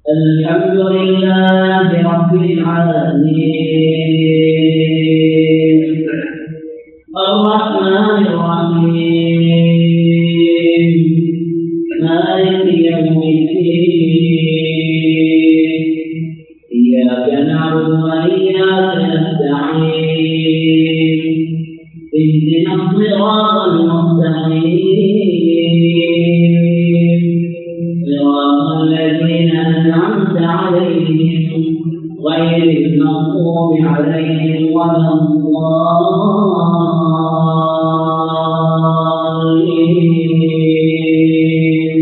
الحمد لله رب العالمين الرحمن الرحيم مالك يوم الدين إياك نعبد وإياك نستعين اهدنا الصراط المستقيم صراط الذين أنعمت عليهم غير المغضوب عليهم ولا الضالين.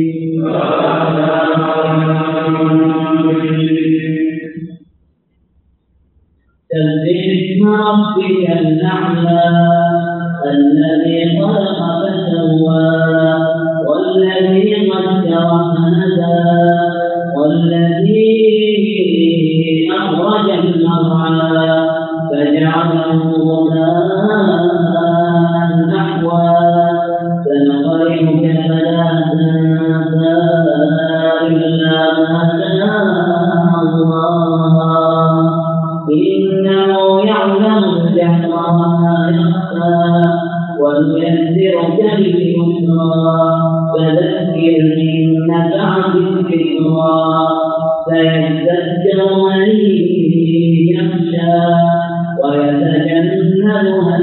سبح اسم ربك الأعلى الذي خلق فسوى والذي قدر فهدى والذي أخرج المرعى فجعله غثاء نحوا سنقرئك فلا تنسى إلا ما شاء الله إنه يعلم الجهر وما يخفى ونيسرك لليسرى فذكر إن نفعت الذكرى سيذكر من يخشى ويتجنبها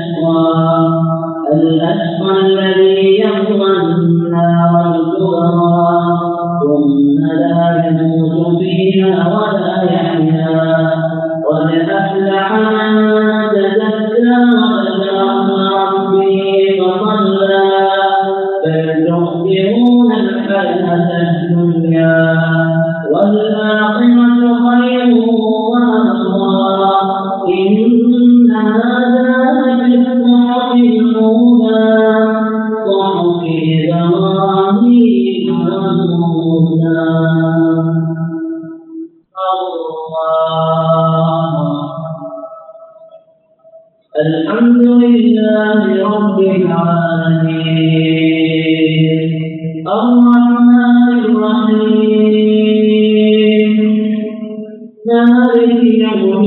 الأشقى الذي يصلى النار الكبرى ثم لا يموت فيها ولا يحيا قد أفلح من تزكى وذكر اسم ربه فصلى بل تؤثرون الحياة الدنيا والآخرة خير وأبقى إن هذا لفي الصحف الأولى صحف إبراهيم وموسى. الحمد لله رب العالمين الرحمن الرحيم مالك يوم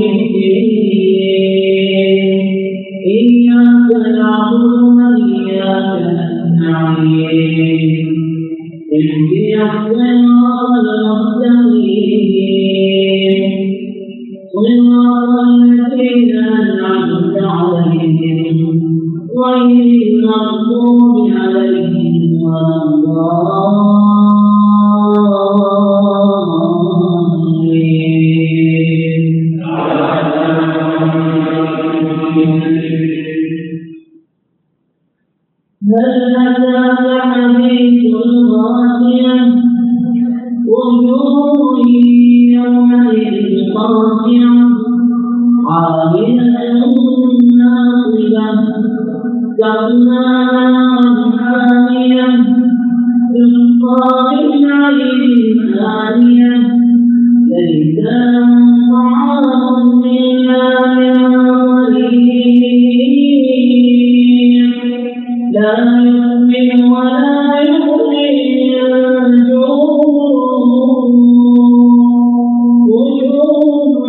الدين إياك نعبد وإياك نستعين اهدنا الصراط المستقيم صراط الذين أنعمت عليهم غير المغضوب عليهم ولا الضالين. هل أتاك حديث الغاشية وجوه يومئذ خاشعة عاملة ناصبة تصلى حامية تسقى من عين آنية ليس لهم طعام إلا من ضريع لا يسمن ولا يغني من جوع وجوه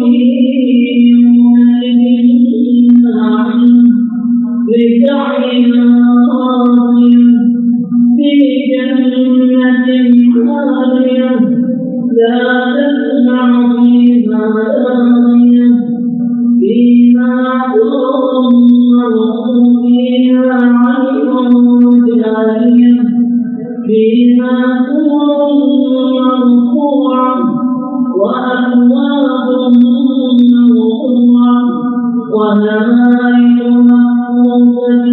يومئذ ناعمة لسعيها راضية في جنة عالية لا تسمع فيها لاغية فيها عطر مغفور فيها عين جارية فيها سرر مرفوعة وأكواب موضوعة ونمارق مصفوفة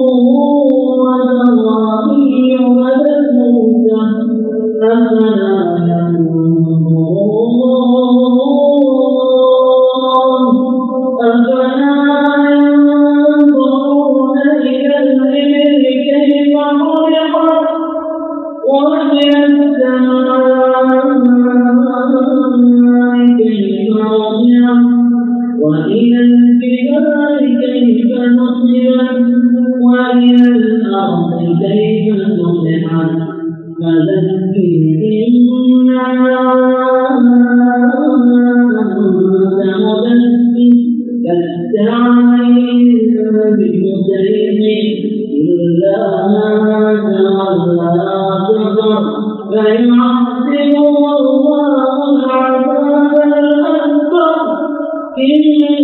وزرابي مبثوثة أفلا ينظرون إلى الإبل كيف خلقت وإلى السماء كيف رفعت وإلى الجبال كيف نصبت وإلى الأرض كيف سطحت فذكر إنما بمسلم إلا من تولى كفر فيعذبه الله العذاب الأكبر إن